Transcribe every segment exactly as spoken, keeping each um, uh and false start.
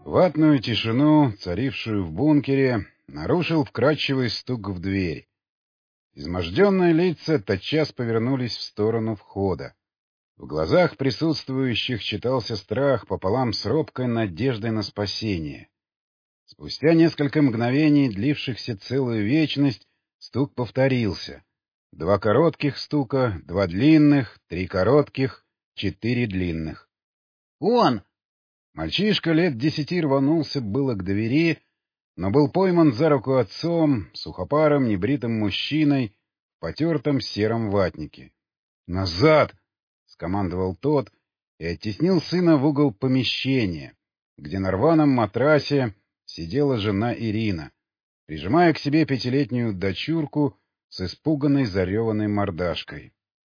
Ватную тишину, царившую в бункере, нарушил вкрадчивый стук в дверь. Изможденные лица тотчас повернулись в сторону входа. В глазах присутствующих читался страх пополам с робкой надеждой на спасение. Спустя несколько мгновений, длившихся целую вечность, стук повторился. Два коротких стука, два длинных, три коротких, четыре длинных. «Он!» Мальчишка лет десяти рванулся было к двери, но был пойман за руку отцом, сухопарым, небритым мужчиной в потертом сером ватнике. «Назад!» — скомандовал тот и оттеснил сына в угол помещения, где на рваном матрасе сидела жена Ирина, прижимая к себе пятилетнюю дочурку с испуганной зареванной мордашкой.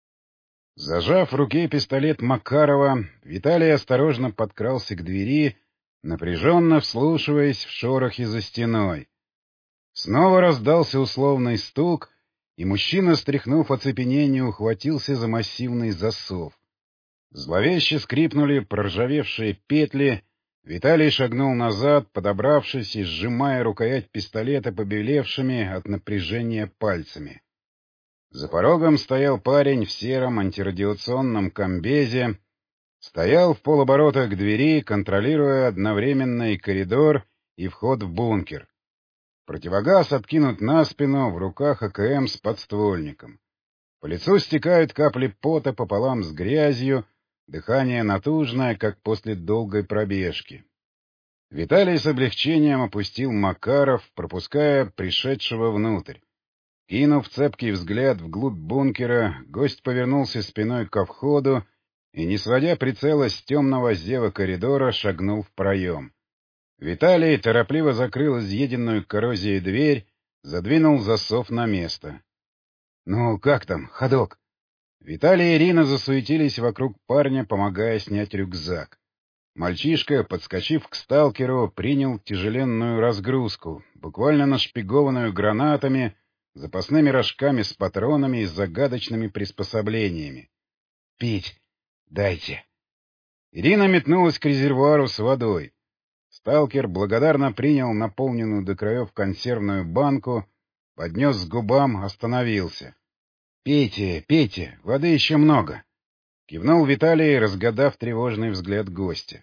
Зажав в руке пистолет Макарова, Виталий осторожно подкрался к двери, напряженно вслушиваясь в шорохи за стеной. Снова раздался условный стук, и мужчина, стряхнув оцепенение, ухватился за массивный засов. Зловеще скрипнули проржавевшие петли. Виталий шагнул назад, подобравшись и сжимая рукоять пистолета побелевшими от напряжения пальцами. За порогом стоял парень в сером антирадиационном комбезе, стоял в полоборота к двери, контролируя одновременно и коридор, и вход в бункер. Противогаз откинут на спину, в руках АКМ с подствольником. По лицу стекают капли пота пополам с грязью, дыхание натужное, как после долгой пробежки. Виталий с облегчением опустил Макаров, пропуская пришедшего внутрь. Кинув цепкий взгляд вглубь бункера, гость повернулся спиной ко входу и, не сводя прицела с темного зева коридора, шагнул в проем. Виталий торопливо закрыл изъеденную коррозией дверь, задвинул засов на место. — Ну, как там, ходок? Виталий и Ирина засуетились вокруг парня, помогая снять рюкзак. Мальчишка, подскочив к сталкеру, принял тяжеленную разгрузку, буквально нашпигованную гранатами, запасными рожками с патронами и загадочными приспособлениями. — Пить дайте. Ирина метнулась к резервуару с водой. Сталкер благодарно принял наполненную до краев консервную банку, поднес к губам, остановился. — Пейте, пейте, воды еще много. Кивнул Виталий, разгадав тревожный взгляд гостя.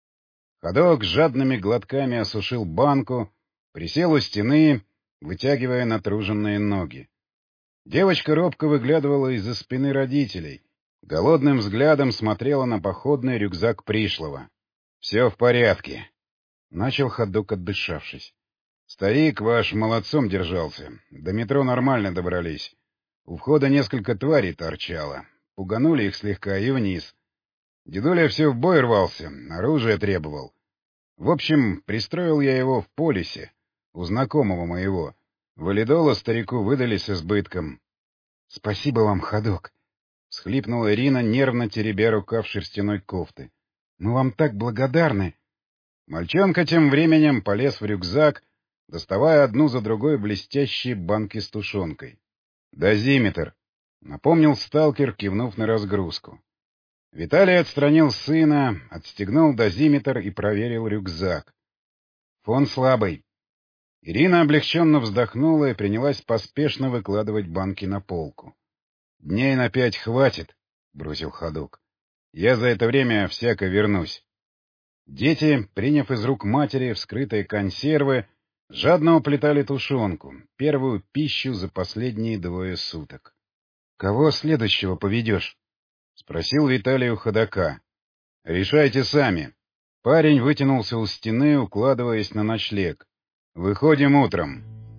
Ходок жадными глотками осушил банку, присел у стены, вытягивая натруженные ноги. Девочка робко выглядывала из-за спины родителей, голодным взглядом смотрела на походный рюкзак пришлого. — Все в порядке, — начал Ходок, отдышавшись. — Старик ваш молодцом держался, до метро нормально добрались. У входа несколько тварей торчало, пуганули их слегка и вниз. Дедуля все в бой рвался, оружие требовал. В общем, пристроил я его в полисе, у знакомого моего. Валидола старику выдали с избытком. — Спасибо вам, Ходок, — всхлипнула Ирина, нервно теребя рукав шерстяной кофты. — Мы вам так благодарны. Мальчонка тем временем полез в рюкзак, доставая одну за другой блестящие банки с тушенкой. — Дозиметр, — напомнил сталкер, кивнув на разгрузку. Виталий отстранил сына, отстегнул дозиметр и проверил рюкзак. Фон слабый. Ирина облегченно вздохнула и принялась поспешно выкладывать банки на полку. — Дней на пять хватит, — бросил Ходок. — Я за это время всяко вернусь. Дети, приняв из рук матери вскрытые консервы, жадно уплетали тушенку, первую пищу за последние двое суток. — Кого следующего поведешь? — спросил Виталий у Ходока. — Решайте сами. Парень вытянулся у стены, укладываясь на ночлег. — Выходим утром.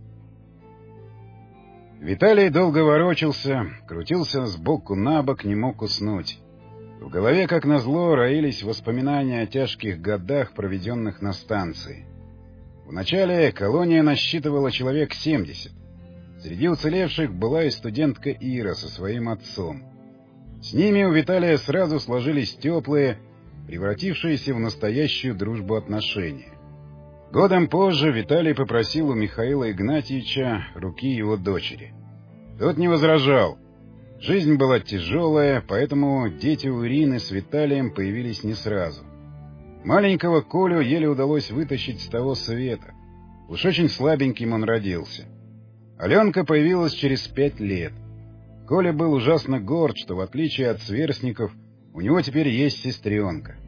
Виталий долго ворочался, крутился сбоку на бок, не мог уснуть. В голове, как назло, роились воспоминания о тяжких годах, проведенных на станции. Вначале колония насчитывала человек семьдесят. Среди уцелевших была и студентка Ира со своим отцом. С ними у Виталия сразу сложились теплые, превратившиеся в настоящую дружбу отношения. Годом позже Виталий попросил у Михаила Игнатьевича руки его дочери. Тот не возражал. Жизнь была тяжелая, поэтому дети у Ирины с Виталием появились не сразу. Маленького Колю еле удалось вытащить с того света. Уж очень слабеньким он родился. Аленка появилась через пять лет. Коля был ужасно горд, что, в отличие от сверстников, у него теперь есть сестренка.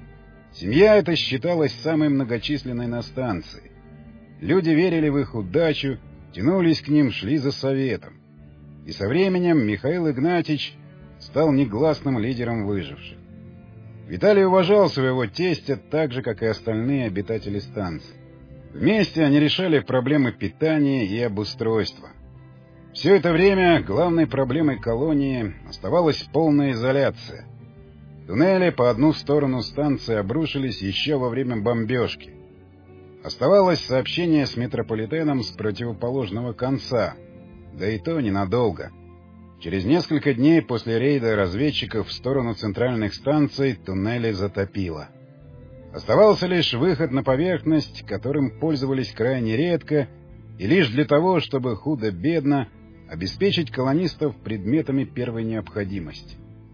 Семья эта считалась самой многочисленной на станции. Люди верили в их удачу, тянулись к ним, шли за советом. И со временем Михаил Игнатьич стал негласным лидером выживших. Виталий уважал своего тестя так же, как и остальные обитатели станции. Вместе они решали проблемы питания и обустройства. Все это время главной проблемой колонии оставалась полная изоляция. Туннели по одну сторону станции обрушились еще во время бомбежки. Оставалось сообщение с метрополитеном с противоположного конца, да и то ненадолго. Через несколько дней после рейда разведчиков в сторону центральных станций туннели затопило. Оставался лишь выход на поверхность, которым пользовались крайне редко, и лишь для того, чтобы худо-бедно обеспечить колонистов предметами первой необходимости.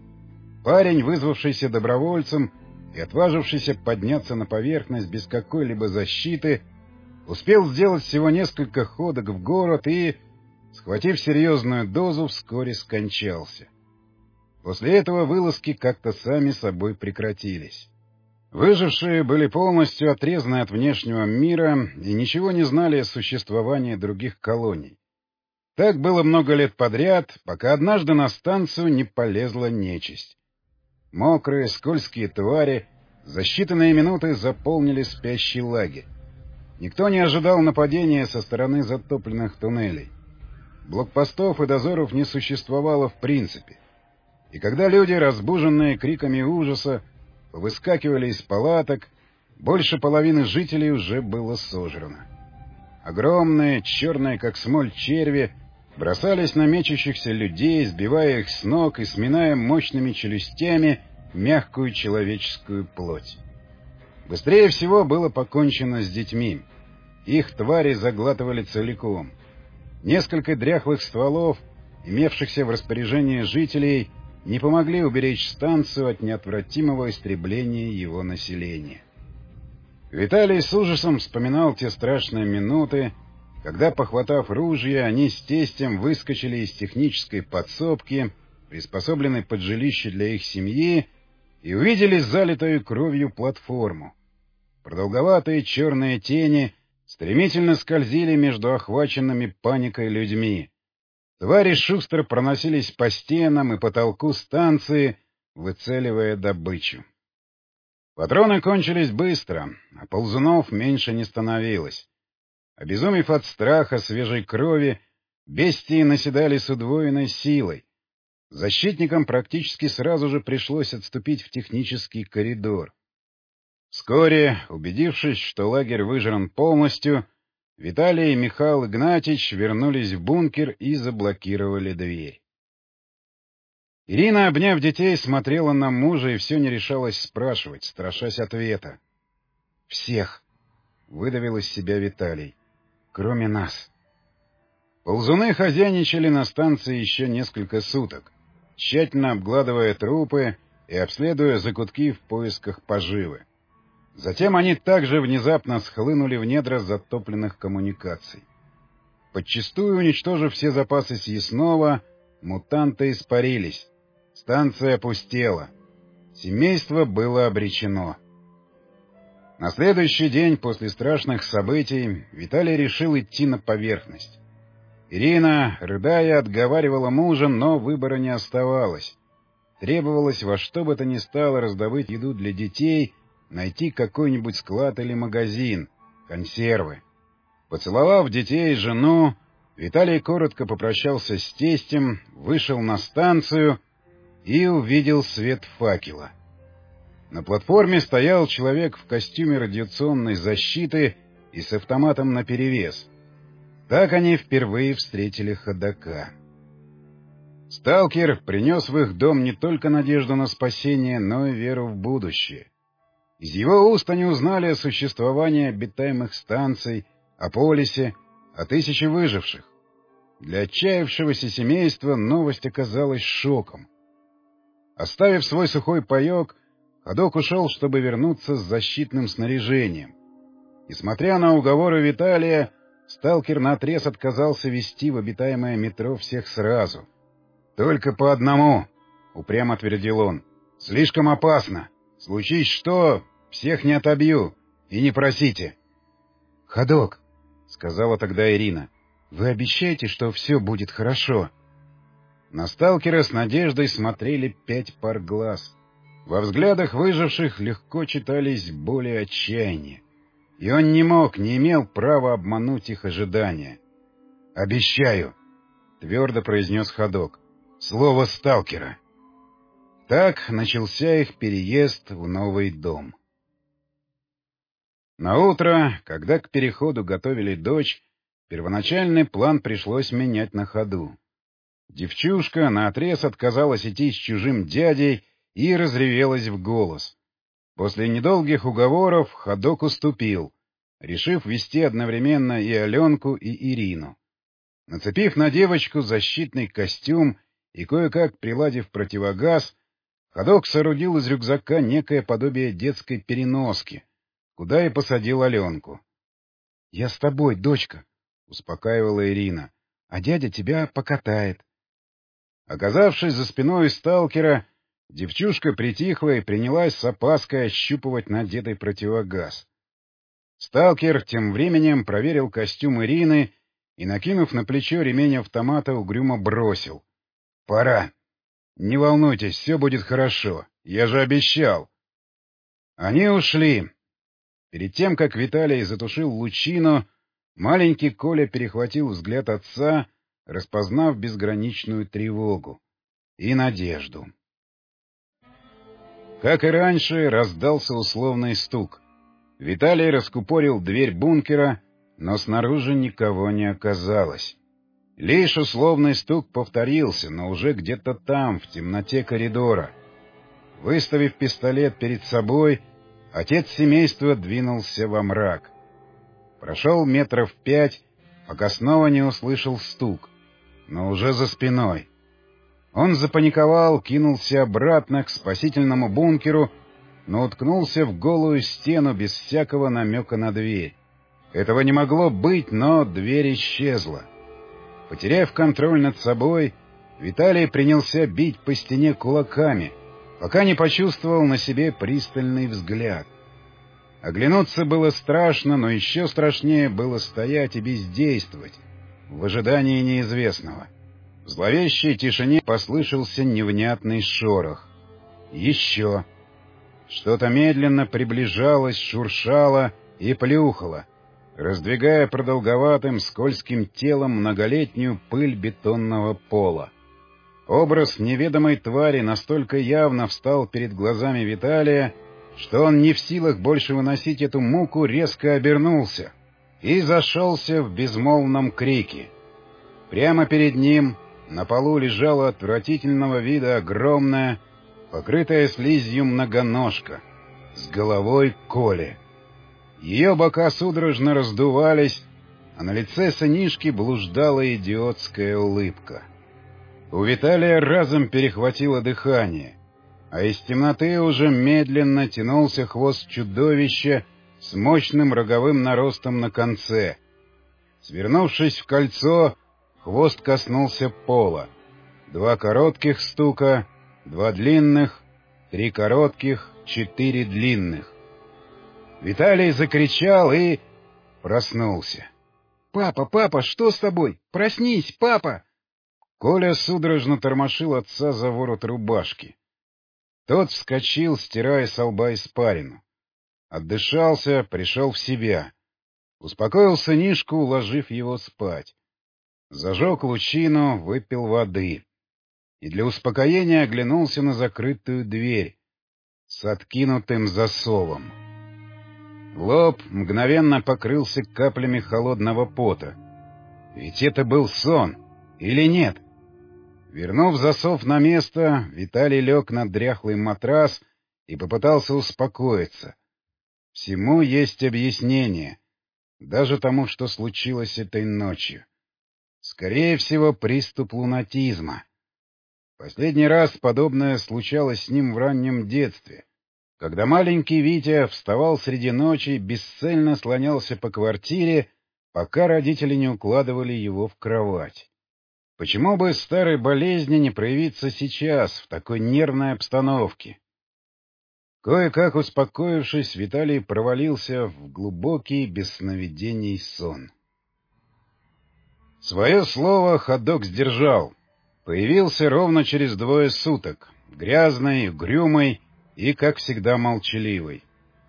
Парень, вызвавшийся добровольцем и отважившийся подняться на поверхность без какой-либо защиты, успел сделать всего несколько ходок в город и, схватив серьезную дозу, вскоре скончался. После этого вылазки как-то сами собой прекратились. Выжившие были полностью отрезаны от внешнего мира и ничего не знали о существовании других колоний. Так было много лет подряд, пока однажды на станцию не полезла нечисть. Мокрые, скользкие твари за считанные минуты заполнили спящий лагерь. Никто не ожидал нападения со стороны затопленных туннелей. Блокпостов и дозоров не существовало в принципе. И когда люди, разбуженные криками ужаса, повыскакивали из палаток, больше половины жителей уже было сожрано. Огромные, черные как смоль черви бросались на мечущихся людей, сбивая их с ног и сминая мощными челюстями мягкую человеческую плоть. Быстрее всего было покончено с детьми. Их твари заглатывали целиком. Несколько дряхлых стволов, имевшихся в распоряжении жителей, не помогли уберечь станцию от неотвратимого истребления его населения. Виталий с ужасом вспоминал те страшные минуты, когда, похватав ружья, они с тестем выскочили из технической подсобки, приспособленной под жилище для их семьи, и увидели залитую кровью платформу. Продолговатые черные тени стремительно скользили между охваченными паникой людьми. Твари шустро проносились по стенам и потолку станции, выцеливая добычу. Патроны кончились быстро, а ползунов меньше не становилось. Обезумев от страха свежей крови, бестии наседали с удвоенной силой. Защитникам практически сразу же пришлось отступить в технический коридор. Вскоре, убедившись, что лагерь выжран полностью, Виталий и Михаил Игнатьич вернулись в бункер и заблокировали дверь. Ирина, обняв детей, смотрела на мужа и все не решалась спрашивать, страшась ответа. — Всех! — выдавил из себя Виталий. — Кроме нас. Ползуны хозяйничали на станции еще несколько суток, тщательно обгладывая трупы и обследуя закутки в поисках поживы. Затем они также внезапно схлынули в недра затопленных коммуникаций. Подчистую уничтожив все запасы съестного, мутанты испарились. Станция опустела. Семейство было обречено. На следующий день после страшных событий Виталий решил идти на поверхность. Ирина, рыдая, отговаривала мужа, но выбора не оставалось. Требовалось во что бы то ни стало раздобыть еду для детей, найти какой-нибудь склад или магазин, консервы. Поцеловав детей и жену, Виталий коротко попрощался с тестем, вышел на станцию и увидел свет факела. На платформе стоял человек в костюме радиационной защиты и с автоматом наперевес. Так они впервые встретили ходока. Сталкер принес в их дом не только надежду на спасение, но и веру в будущее. Из его уст они узнали о существовании обитаемых станций, о полисе, о тысяче выживших. Для отчаявшегося семейства новость оказалась шоком. Оставив свой сухой паек, Ходок ушел, чтобы вернуться с защитным снаряжением. Несмотря на уговоры Виталия, сталкер наотрез отказался вести в обитаемое метро всех сразу. — Только по одному, — упрямо твердил он. — Слишком опасно. Случись что, всех не отобью. И не просите. — Ходок, — сказала тогда Ирина, — вы обещаете, что все будет хорошо? На сталкера с надеждой смотрели пять пар глаз. Во взглядах выживших легко читались боль и отчаяние. И он не мог, не имел права обмануть их ожидания. — Обещаю, — твердо произнес Ходок. — Слово сталкера. Так начался их переезд в новый дом. Наутро, когда к переходу готовили дочь, первоначальный план пришлось менять на ходу. Девчушка наотрез отказалась идти с чужим дядей и разревелась в голос. После недолгих уговоров Ходок уступил, решив вести одновременно и Аленку, и Ирину. Нацепив на девочку защитный костюм и кое-как приладив противогаз, Ходок соорудил из рюкзака некое подобие детской переноски, куда и посадил Аленку. — Я с тобой, дочка, — успокаивала Ирина, — а дядя тебя покатает. Оказавшись за спиной сталкера, девчушка притихла и принялась с опаской ощупывать надетый противогаз. Сталкер тем временем проверил костюм Ирины и, накинув на плечо ремень автомата, угрюмо бросил. — Пора. Не волнуйтесь, все будет хорошо. Я же обещал. Они ушли. Перед тем, как Виталий затушил лучину, маленький Коля перехватил взгляд отца, распознав безграничную тревогу и надежду. Как и раньше, раздался условный стук. Виталий раскупорил дверь бункера, но снаружи никого не оказалось. Лишь условный стук повторился, но уже где-то там, в темноте коридора. Выставив пистолет перед собой, отец семейства двинулся во мрак. Прошел метров пять, пока снова не услышал стук, но уже за спиной. Он запаниковал, кинулся обратно к спасительному бункеру, но уткнулся в голую стену без всякого намека на дверь. Этого не могло быть, но дверь исчезла. Потеряв контроль над собой, Виталий принялся бить по стене кулаками, пока не почувствовал на себе пристальный взгляд. Оглянуться было страшно, но еще страшнее было стоять и бездействовать, в ожидании неизвестного. В зловещей тишине послышался невнятный шорох. Еще. Что-то медленно приближалось, шуршало и плюхало, раздвигая продолговатым скользким телом многолетнюю пыль бетонного пола. Образ неведомой твари настолько явно встал перед глазами Виталия, что он не в силах больше выносить эту муку, резко обернулся и зашелся в безмолвном крике. Прямо перед ним на полу лежала отвратительного вида огромная, покрытая слизью многоножка, с головой Коли. Ее бока судорожно раздувались, а на лице сынишки блуждала идиотская улыбка. У Виталия разом перехватило дыхание, а из темноты уже медленно тянулся хвост чудовища с мощным роговым наростом на конце. Свернувшись в кольцо, хвост коснулся пола. Два коротких стука, два длинных, три коротких, четыре длинных. Виталий закричал и проснулся. — Папа, папа, что с тобой? Проснись, папа! Коля судорожно тормошил отца за ворот рубашки. Тот вскочил, стирая со лба испарину. Отдышался, пришел в себя. Успокоил сынишку, уложив его спать. Зажег лучину, выпил воды. И для успокоения оглянулся на закрытую дверь с откинутым засовом. Лоб мгновенно покрылся каплями холодного пота. Ведь это был сон, или нет? Вернув засов на место, Виталий лег на дряхлый матрас и попытался успокоиться. Всему есть объяснение, даже тому, что случилось этой ночью. Скорее всего, приступ лунатизма. Последний раз подобное случалось с ним в раннем детстве. Когда маленький Витя вставал среди ночи, бесцельно слонялся по квартире, пока родители не укладывали его в кровать. Почему бы старой болезни не проявиться сейчас, в такой нервной обстановке? Кое-как успокоившись, Виталий провалился в глубокий, без сновидений сон. Свое слово ходок сдержал. Появился ровно через двое суток, грязный, угрюмый и, как всегда, молчаливый.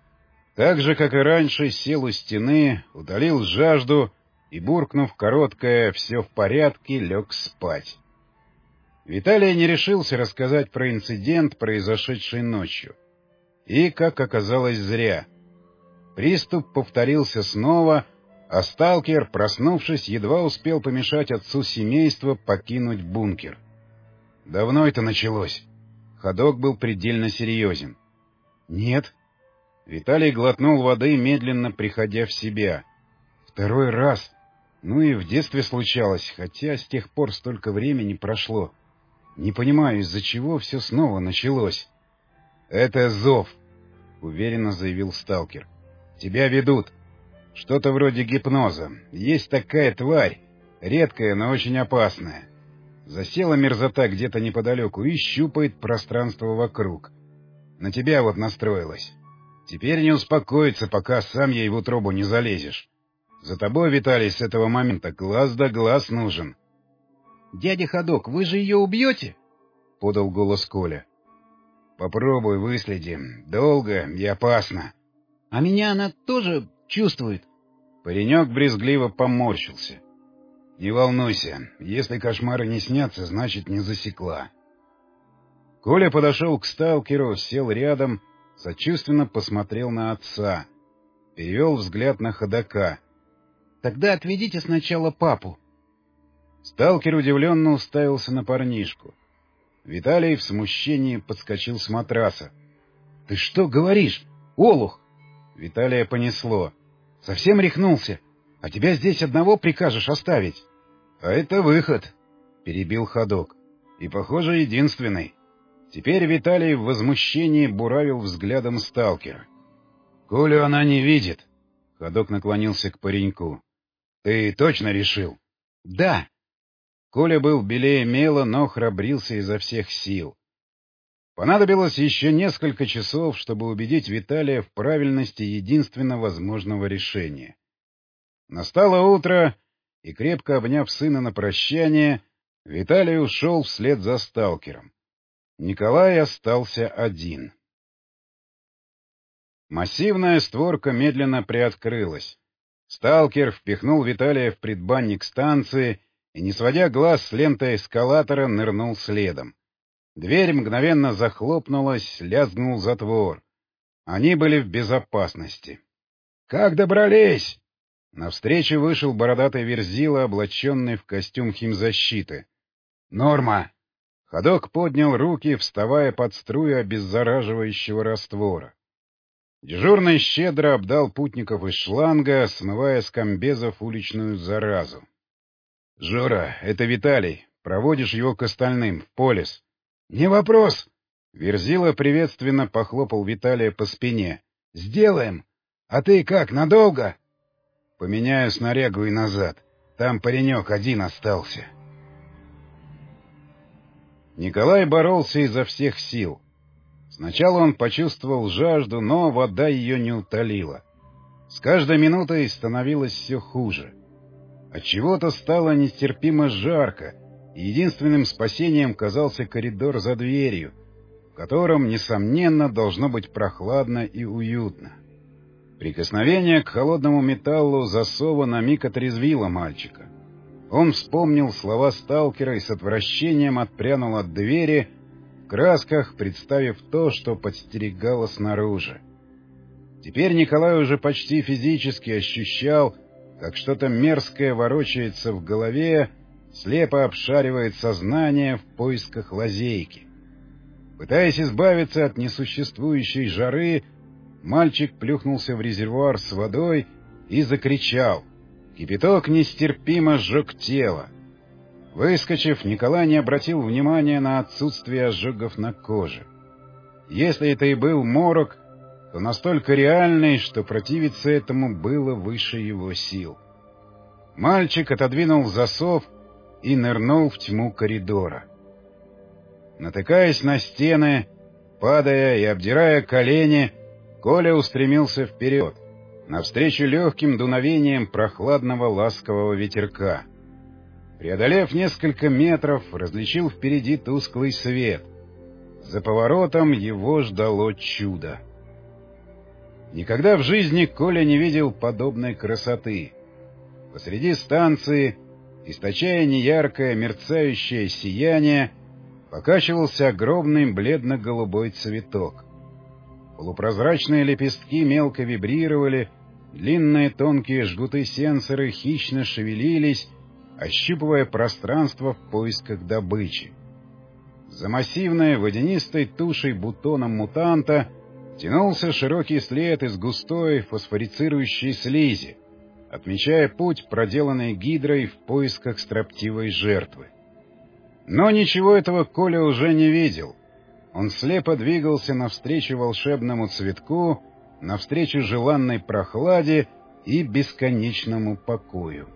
Так же, как и раньше, сел у стены, утолил жажду и, буркнув короткое «все в порядке», лег спать. Виталий не решился рассказать про инцидент, произошедший ночью. И, как оказалось, зря. Приступ повторился снова, а сталкер, проснувшись, едва успел помешать отцу семейства покинуть бункер. Давно это началось? Ходок был предельно серьезен. Нет. Виталий глотнул воды, медленно приходя в себя. Второй раз. Ну и в детстве случалось, хотя с тех пор столько времени прошло. Не понимаю, из-за чего все снова началось. — Это зов, — уверенно заявил сталкер. — Тебя ведут. Что-то вроде гипноза. Есть такая тварь, редкая, но очень опасная. Засела мерзота где-то неподалеку и щупает пространство вокруг. На тебя вот настроилась. Теперь не успокоится, пока сам ей в утробу не залезешь. За тобой, Виталий, с этого момента глаз да глаз нужен. — Дядя Ходок, вы же ее убьете? — подал голос Коля. — Попробуй, выследи. Долго и опасно. — А меня она тоже чувствует? Паренек брезгливо поморщился. — Не волнуйся. Если кошмары не снятся, значит, не засекла. Коля подошел к сталкеру, сел рядом, сочувственно посмотрел на отца. Перевел взгляд на Ходока. — Тогда отведите сначала папу. Сталкер удивленно уставился на парнишку. Виталий в смущении подскочил с матраса. — Ты что говоришь, олух? Виталия понесло. — Совсем рехнулся? А тебя здесь одного прикажешь оставить? — А это выход, — перебил Ходок. — И, похоже, единственный. Теперь Виталий в возмущении буравил взглядом сталкера. — Колю она не видит. Ходок наклонился к пареньку. — Ты точно решил? — Да. Коля был белее мела, но храбрился изо всех сил. Понадобилось еще несколько часов, чтобы убедить Виталия в правильности единственно возможного решения. Настало утро, и, крепко обняв сына на прощание, Виталий ушел вслед за сталкером. Николай остался один. Массивная створка медленно приоткрылась. Сталкер впихнул Виталия в предбанник станции и, не сводя глаз с ленты эскалатора, нырнул следом. Дверь мгновенно захлопнулась, лязгнул затвор. Они были в безопасности. — Как добрались? Навстречу вышел бородатый верзила, облаченный в костюм химзащиты. — Норма. Ходок поднял руки, вставая под струю обеззараживающего раствора. Дежурный щедро обдал путников из шланга, смывая с комбезов уличную заразу. — Жора, это Виталий. Проводишь его к остальным, в полис. — Не вопрос. Верзила приветственно похлопал Виталия по спине. — Сделаем. А ты как, надолго? — Поменяю снарягу и назад. Там паренек один остался. Николай боролся изо всех сил. Сначала он почувствовал жажду, но вода ее не утолила. С каждой минутой становилось все хуже. Отчего-то стало нестерпимо жарко, и единственным спасением казался коридор за дверью, в котором, несомненно, должно быть прохладно и уютно. Прикосновение к холодному металлу засова на миг отрезвило мальчика. Он вспомнил слова сталкера и с отвращением отпрянул от двери, в красках представив то, что подстерегало снаружи. Теперь Николай уже почти физически ощущал, как что-то мерзкое ворочается в голове, слепо обшаривает сознание в поисках лазейки. Пытаясь избавиться от несуществующей жары, мальчик плюхнулся в резервуар с водой и закричал. Кипяток нестерпимо сжег тело. Выскочив, Николай не обратил внимания на отсутствие ожогов на коже. Если это и был морок, то настолько реальный, что противиться этому было выше его сил. Мальчик отодвинул засов и нырнул в тьму коридора. Натыкаясь на стены, падая и обдирая колени, Коля устремился вперед, навстречу легким дуновением прохладного ласкового ветерка. Преодолев несколько метров, различил впереди тусклый свет. За поворотом его ждало чудо. Никогда в жизни Коля не видел подобной красоты. Посреди станции, источая неяркое мерцающее сияние, покачивался огромный бледно-голубой цветок. Полупрозрачные лепестки мелко вибрировали, длинные тонкие жгуты-сенсоры хищно шевелились, ощупывая пространство в поисках добычи. За массивной водянистой тушей бутоном мутанта тянулся широкий след из густой фосфорицирующей слизи, отмечая путь, проделанный гидрой в поисках строптивой жертвы. Но ничего этого Коля уже не видел. Он слепо двигался навстречу волшебному цветку, навстречу желанной прохладе и бесконечному покою.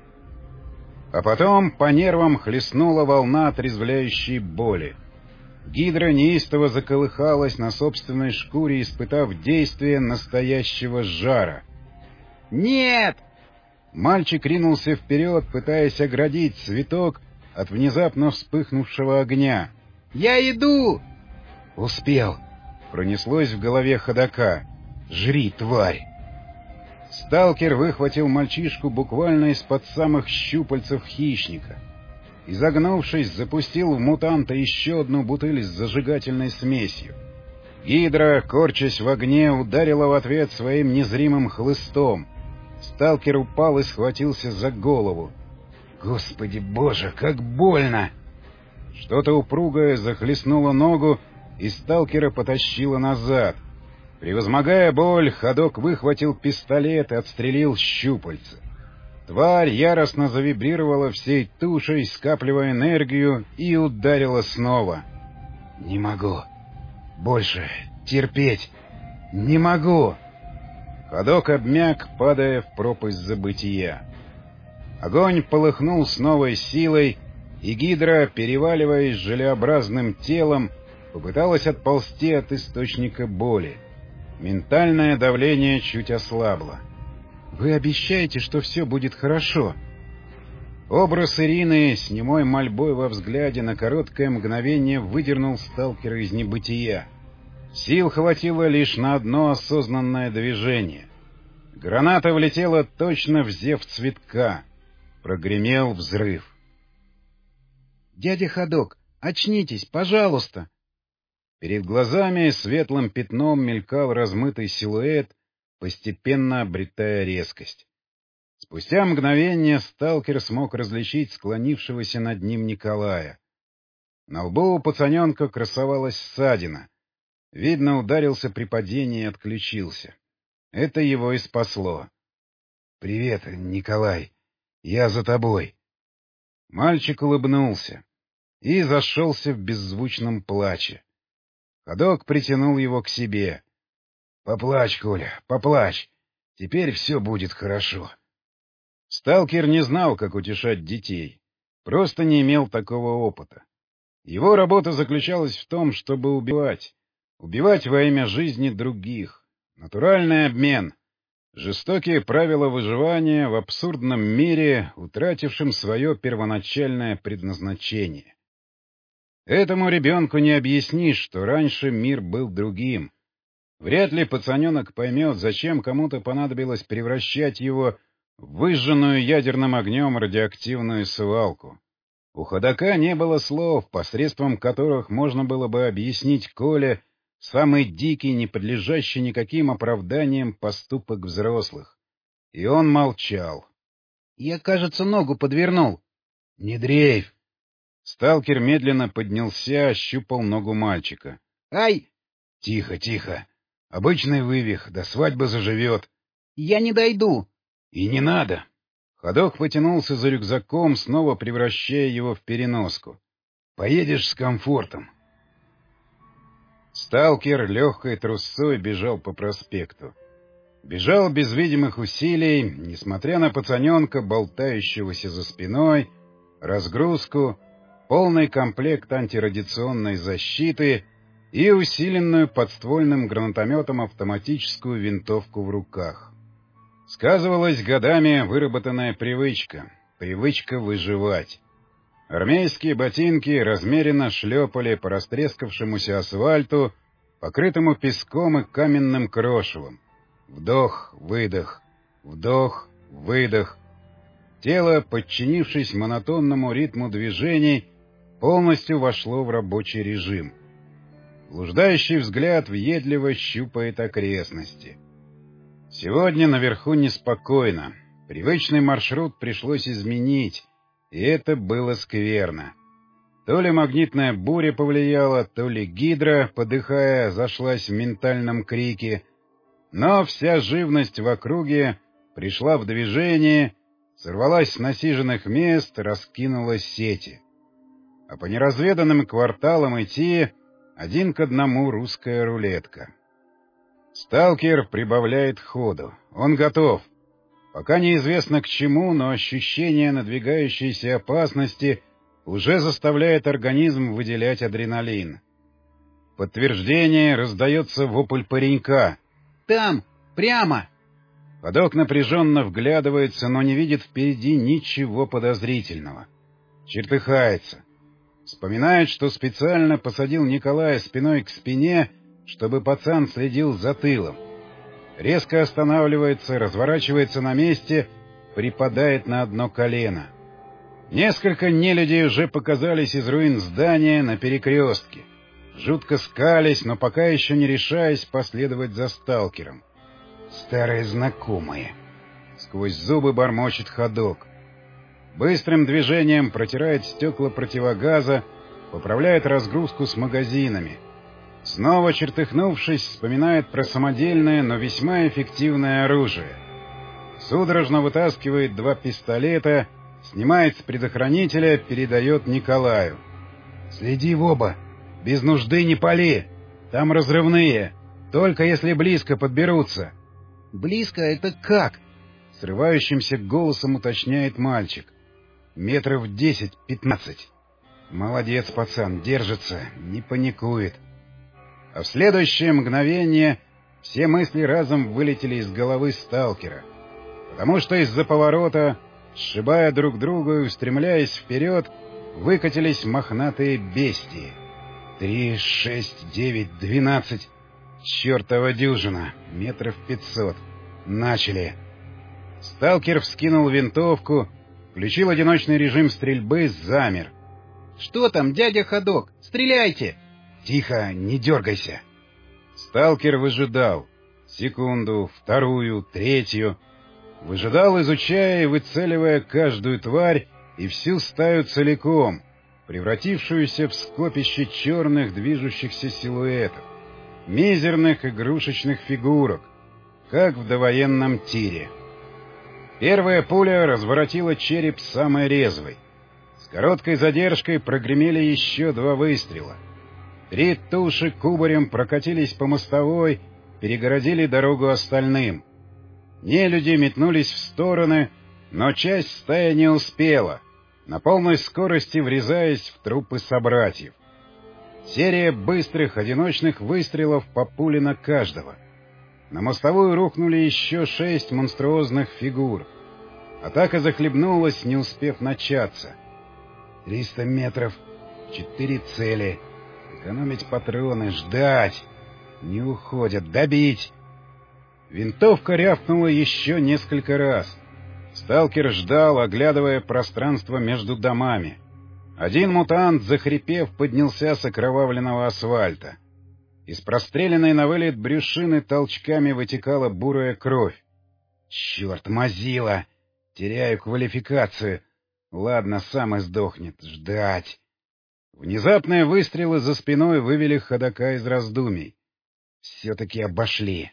А потом по нервам хлестнула волна отрезвляющей боли. Гидра неистово заколыхалась на собственной шкуре, испытав действие настоящего жара. «Нет!» Мальчик ринулся вперед, пытаясь оградить цветок от внезапно вспыхнувшего огня. «Я иду!» «Успел!» — пронеслось в голове ходока. «Жри, тварь!» Сталкер выхватил мальчишку буквально из-под самых щупальцев хищника. Изогнувшись, запустил в мутанта еще одну бутыль с зажигательной смесью. Гидра, корчась в огне, ударила в ответ своим незримым хлыстом. Сталкер упал и схватился за голову. «Господи боже, как больно!» Что-то упругое захлестнуло ногу, и сталкера потащило назад. Превозмогая боль, ходок выхватил пистолет и отстрелил щупальца. Тварь яростно завибрировала всей тушей, скапливая энергию, и ударила снова. «Не могу. Больше терпеть. Не могу!» Ходок обмяк, падая в пропасть забытия. Огонь полыхнул с новой силой, и гидра, переваливаясь желеобразным телом, попыталась отползти от источника боли. Ментальное давление чуть ослабло. «Вы обещаете, что все будет хорошо?» Образ Ирины с немой мольбой во взгляде на короткое мгновение выдернул сталкера из небытия. Сил хватило лишь на одно осознанное движение. Граната влетела точно в зев цветка. Прогремел взрыв. «Дядя Ходок, очнитесь, пожалуйста!» Перед глазами светлым пятном мелькал размытый силуэт, постепенно обретая резкость. Спустя мгновение сталкер смог различить склонившегося над ним Николая. На лбу у пацаненка красовалась ссадина. Видно, ударился при падении и отключился. Это его и спасло. — Привет, Николай. Я за тобой. Мальчик улыбнулся и зашелся в беззвучном плаче. Ходок притянул его к себе. — Поплачь, Коля, поплачь. Теперь все будет хорошо. Сталкер не знал, как утешать детей. Просто не имел такого опыта. Его работа заключалась в том, чтобы убивать. Убивать во имя жизни других. Натуральный обмен. Жестокие правила выживания в абсурдном мире, утратившем свое первоначальное предназначение. Этому ребенку не объяснишь, что раньше мир был другим. Вряд ли пацаненок поймет, зачем кому-то понадобилось превращать его в выжженную ядерным огнем радиоактивную свалку. У ходока не было слов, посредством которых можно было бы объяснить Коле самый дикий, не подлежащий никаким оправданиям поступок взрослых. И он молчал. — Я, кажется, ногу подвернул. — Не дрейфь. Сталкер медленно поднялся, ощупал ногу мальчика. — Ай! — Тихо, тихо. Обычный вывих, до свадьбы заживет. — Я не дойду. — И не надо. Ходок потянулся за рюкзаком, снова превращая его в переноску. — Поедешь с комфортом. Сталкер легкой трусцой бежал по проспекту. Бежал без видимых усилий, несмотря на пацаненка, болтающегося за спиной, разгрузку, полный комплект антирадиационной защиты и усиленную подствольным гранатометом автоматическую винтовку в руках. Сказывалась годами выработанная привычка, привычка выживать. Армейские ботинки размеренно шлепали по растрескавшемуся асфальту, покрытому песком и каменным крошевом. Вдох, выдох, вдох, выдох. Тело, подчинившись монотонному ритму движений, полностью вошло в рабочий режим. Блуждающий взгляд въедливо щупает окрестности. Сегодня наверху неспокойно. Привычный маршрут пришлось изменить, и это было скверно. То ли магнитная буря повлияла, то ли гидра, подыхая, зашлась в ментальном крике, но вся живность в округе пришла в движение, сорвалась с насиженных мест, раскинула сети. А по неразведанным кварталам идти один к одному русская рулетка. Сталкер прибавляет ходу. Он готов. Пока неизвестно к чему, но ощущение надвигающейся опасности уже заставляет организм выделять адреналин. В подтверждение раздается вопль паренька. «Там! Прямо!» Ходок напряженно вглядывается, но не видит впереди ничего подозрительного. Чертыхается. Вспоминает, что специально посадил Николая спиной к спине, чтобы пацан следил за тылом. Резко останавливается, разворачивается на месте, припадает на одно колено. Несколько нелюдей уже показались из руин здания на перекрестке. Жутко скались, но пока еще не решаясь последовать за сталкером. Старые знакомые. Сквозь зубы бормочет ходок. Быстрым движением протирает стекла противогаза, поправляет разгрузку с магазинами. Снова чертыхнувшись, вспоминает про самодельное, но весьма эффективное оружие. Судорожно вытаскивает два пистолета, снимает с предохранителя, передает Николаю. «Следи в оба! Без нужды не пали! Там разрывные! Только если близко подберутся!» «Близко — это как?» — срывающимся голосом уточняет мальчик. «Метров десять-пятнадцать. Молодец, пацан, держится, не паникует». А в следующее мгновение все мысли разом вылетели из головы сталкера, потому что из-за поворота, сшибая друг друга и устремляясь вперед, выкатились мохнатые бестии. Три, шесть, девять, двенадцать. Чертова дюжина. Метров пятьсот. Начали. Сталкер вскинул винтовку, включил одиночный режим стрельбы, замер. «Что там, дядя Ходок? Стреляйте!» «Тихо, не дергайся!» Сталкер выжидал. Секунду, вторую, третью. Выжидал, изучая и выцеливая каждую тварь и всю стаю целиком, превратившуюся в скопище черных движущихся силуэтов, мизерных игрушечных фигурок, как в довоенном тире. Первая пуля разворотила череп самой резвой. С короткой задержкой прогремели еще два выстрела. Три туши кубарем прокатились по мостовой, перегородили дорогу остальным. Нелюди метнулись в стороны, но часть стаи не успела, на полной скорости врезаясь в трупы собратьев. Серия быстрых одиночных выстрелов по пуле на каждого. На мостовую рухнули еще шесть монструозных фигур. Атака захлебнулась, не успев начаться. Триста метров, четыре цели. Экономить патроны, ждать. Не уходят, добить. Винтовка рявкнула еще несколько раз. Сталкер ждал, оглядывая пространство между домами. Один мутант, захрипев, поднялся с окровавленного асфальта. Из простреленной на вылет брюшины толчками вытекала бурая кровь. Черт, мазила! Теряю квалификацию. Ладно, сам и сдохнет. Ждать. Внезапные выстрелы за спиной вывели ходока из раздумий. Все-таки обошли.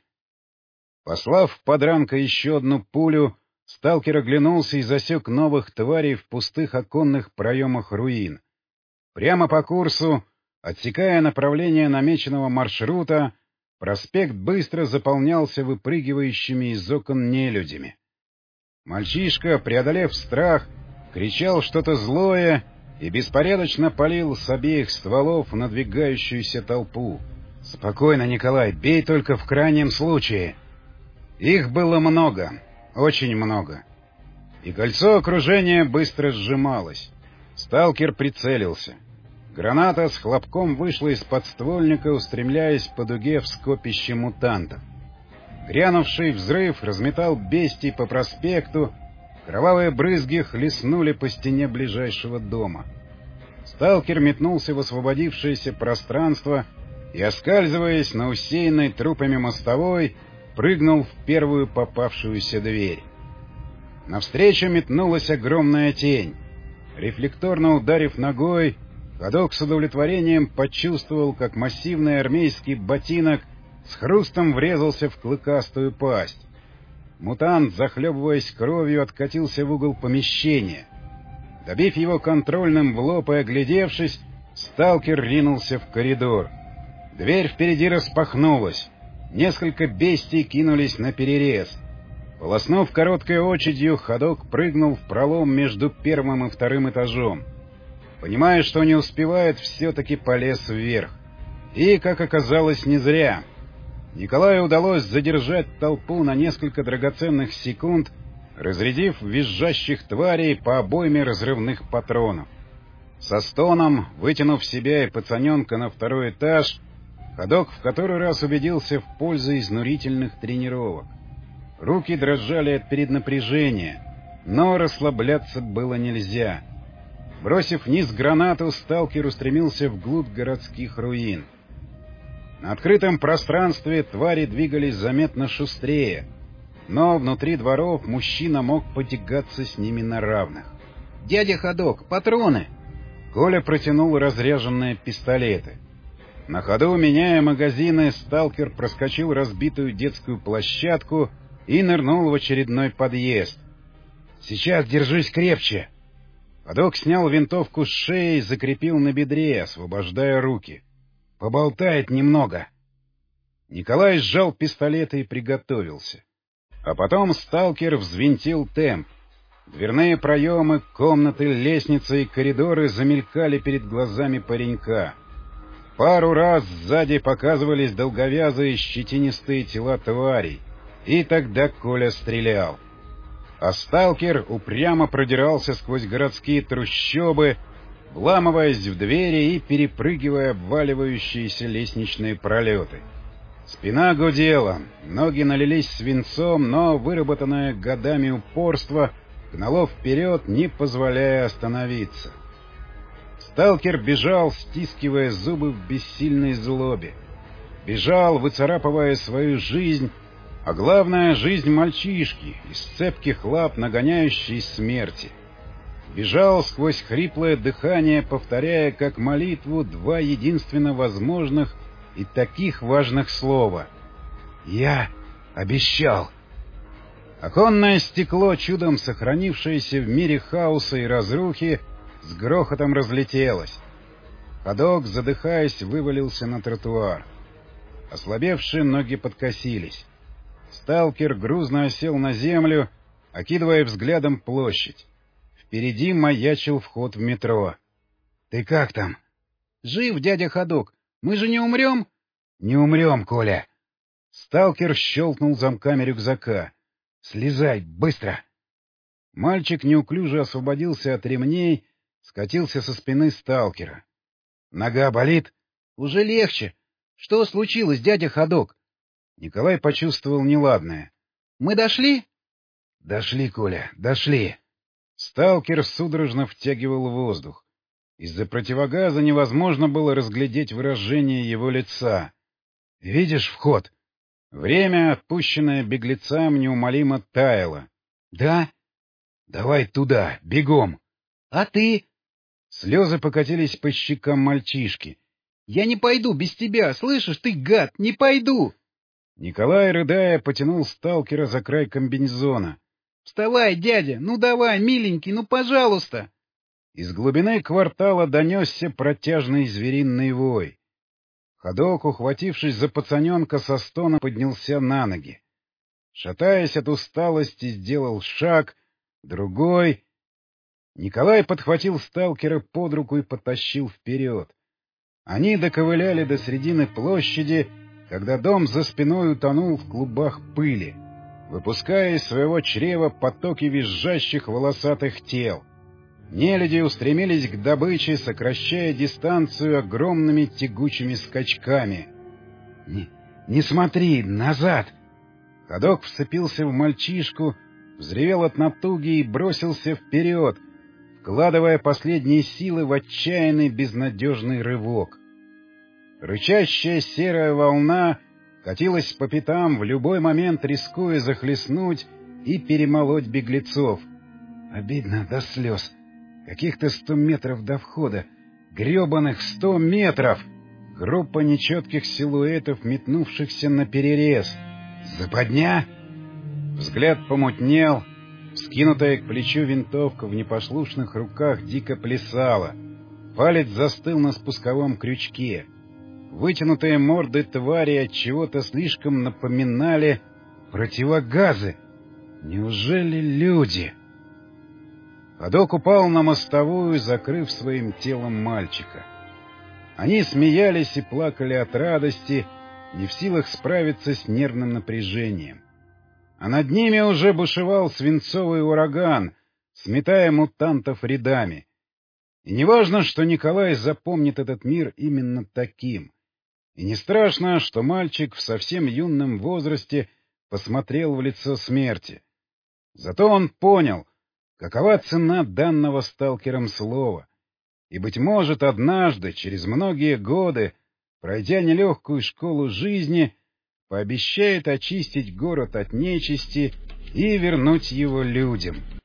Послав в подранка еще одну пулю, сталкер оглянулся и засек новых тварей в пустых оконных проемах руин. Прямо по курсу Отсекая направление намеченного маршрута, проспект быстро заполнялся выпрыгивающими из окон нелюдями. Мальчишка, преодолев страх, кричал что-то злое и беспорядочно палил с обеих стволов в надвигающуюся толпу. «Спокойно, Николай, бей только в крайнем случае». Их было много, очень много. И кольцо окружения быстро сжималось. Сталкер прицелился. Граната с хлопком вышла из подствольника, устремляясь по дуге в скопище мутантов. Грянувший взрыв разметал бестий по проспекту, кровавые брызги хлестнули по стене ближайшего дома. Сталкер метнулся в освободившееся пространство и, оскальзываясь на усеянной трупами мостовой, прыгнул в первую попавшуюся дверь. Навстречу метнулась огромная тень. Рефлекторно ударив ногой, ходок с удовлетворением почувствовал, как массивный армейский ботинок с хрустом врезался в клыкастую пасть. Мутант, захлебываясь кровью, откатился в угол помещения. Добив его контрольным в лоб и оглядевшись, сталкер ринулся в коридор. Дверь впереди распахнулась. Несколько бестий кинулись на перерез. Полоснув короткой очередью, ходок прыгнул в пролом между первым и вторым этажом. Понимая, что не успевает, все-таки полез вверх. И, как оказалось, не зря. Николаю удалось задержать толпу на несколько драгоценных секунд, разрядив визжащих тварей по обойме разрывных патронов. Со стоном, вытянув себя и пацаненка на второй этаж, ходок в который раз убедился в пользе изнурительных тренировок. Руки дрожали от переднапряжения, но расслабляться было нельзя. Бросив вниз гранату, сталкер устремился вглубь городских руин. На открытом пространстве твари двигались заметно шустрее, но внутри дворов мужчина мог потягаться с ними на равных. «Дядя Ходок, патроны!» Коля протянул разряженные пистолеты. На ходу, меняя магазины, сталкер проскочил разбитую детскую площадку и нырнул в очередной подъезд. «Сейчас держись крепче!» Ходок снял винтовку с шеи и закрепил на бедре, освобождая руки. «Поболтает немного». Николай сжал пистолет и приготовился. А потом сталкер взвинтил темп. Дверные проемы, комнаты, лестницы и коридоры замелькали перед глазами паренька. Пару раз сзади показывались долговязые щетинистые тела тварей, и тогда Коля стрелял. А сталкер упрямо продирался сквозь городские трущобы, вламываясь в двери и перепрыгивая обваливающиеся лестничные пролеты. Спина гудела, ноги налились свинцом, но выработанное годами упорство гнало вперед, не позволяя остановиться. Сталкер бежал, стискивая зубы в бессильной злобе. Бежал, выцарапывая свою жизнь, а главное — жизнь мальчишки, из цепких лап нагоняющей смерти. Бежал сквозь хриплое дыхание, повторяя как молитву два единственно возможных и таких важных слова: «Я обещал». Оконное стекло, чудом сохранившееся в мире хаоса и разрухи, с грохотом разлетелось. Ходок, задыхаясь, вывалился на тротуар. Ослабевшие ноги подкосились. Сталкер грузно осел на землю, окидывая взглядом площадь. Впереди маячил вход в метро. «Ты как там?» «Жив, дядя Ходок. Мы же не умрем?» «Не умрем, Коля». Сталкер щелкнул замками рюкзака. «Слезай, быстро!» Мальчик неуклюже освободился от ремней, скатился со спины сталкера. «Нога болит?» «Уже легче. Что случилось, дядя Ходок?» Николай почувствовал неладное. «Мы дошли?» «Дошли, Коля, дошли». Сталкер судорожно втягивал воздух. Из-за противогаза невозможно было разглядеть выражение его лица. «Видишь вход?» Время, отпущенное беглецам, неумолимо таяло. «Да?» «Давай туда, бегом!» «А ты?» Слезы покатились по щекам мальчишки. «Я не пойду без тебя, слышишь ты, гад, не пойду!» Николай, рыдая, потянул сталкера за край комбинезона. «Вставай, дядя, ну давай, миленький, ну пожалуйста!» Из глубины квартала донесся протяжный звериный вой. Ходок, ухватившись за пацаненка, со стоном поднялся на ноги. Шатаясь от усталости, сделал шаг, другой. Николай подхватил сталкера под руку и потащил вперед. Они доковыляли до середины площади, когда дом за спиной утонул в клубах пыли, выпуская из своего чрева потоки визжащих волосатых тел. Нелюди устремились к добыче, сокращая дистанцию огромными тягучими скачками. — Не, не смотри, назад! Ходок вцепился в мальчишку, взревел от натуги и бросился вперед, вкладывая последние силы в отчаянный безнадежный рывок. Рычащая серая волна катилась по пятам, в любой момент рискуя захлестнуть и перемолоть беглецов. Обидно до слез. Каких-то сто метров до входа. Гребаных сто метров! Группа нечетких силуэтов, метнувшихся наперерез. Западня? Взгляд помутнел. Вскинутая к плечу винтовка в непослушных руках дико плясала. Палец застыл на спусковом крючке. Вытянутые морды твари от чего-то слишком напоминали противогазы. Неужели люди? Ходок упал на мостовую, закрыв своим телом мальчика. Они смеялись и плакали от радости, не в силах справиться с нервным напряжением. А над ними уже бушевал свинцовый ураган, сметая мутантов рядами. И неважно, что Николай запомнит этот мир именно таким. И не страшно, что мальчик в совсем юном возрасте посмотрел в лицо смерти. Зато он понял, какова цена данного сталкером слова. И, быть может, однажды, через многие годы, пройдя нелегкую школу жизни, пообещает очистить город от нечисти и вернуть его людям.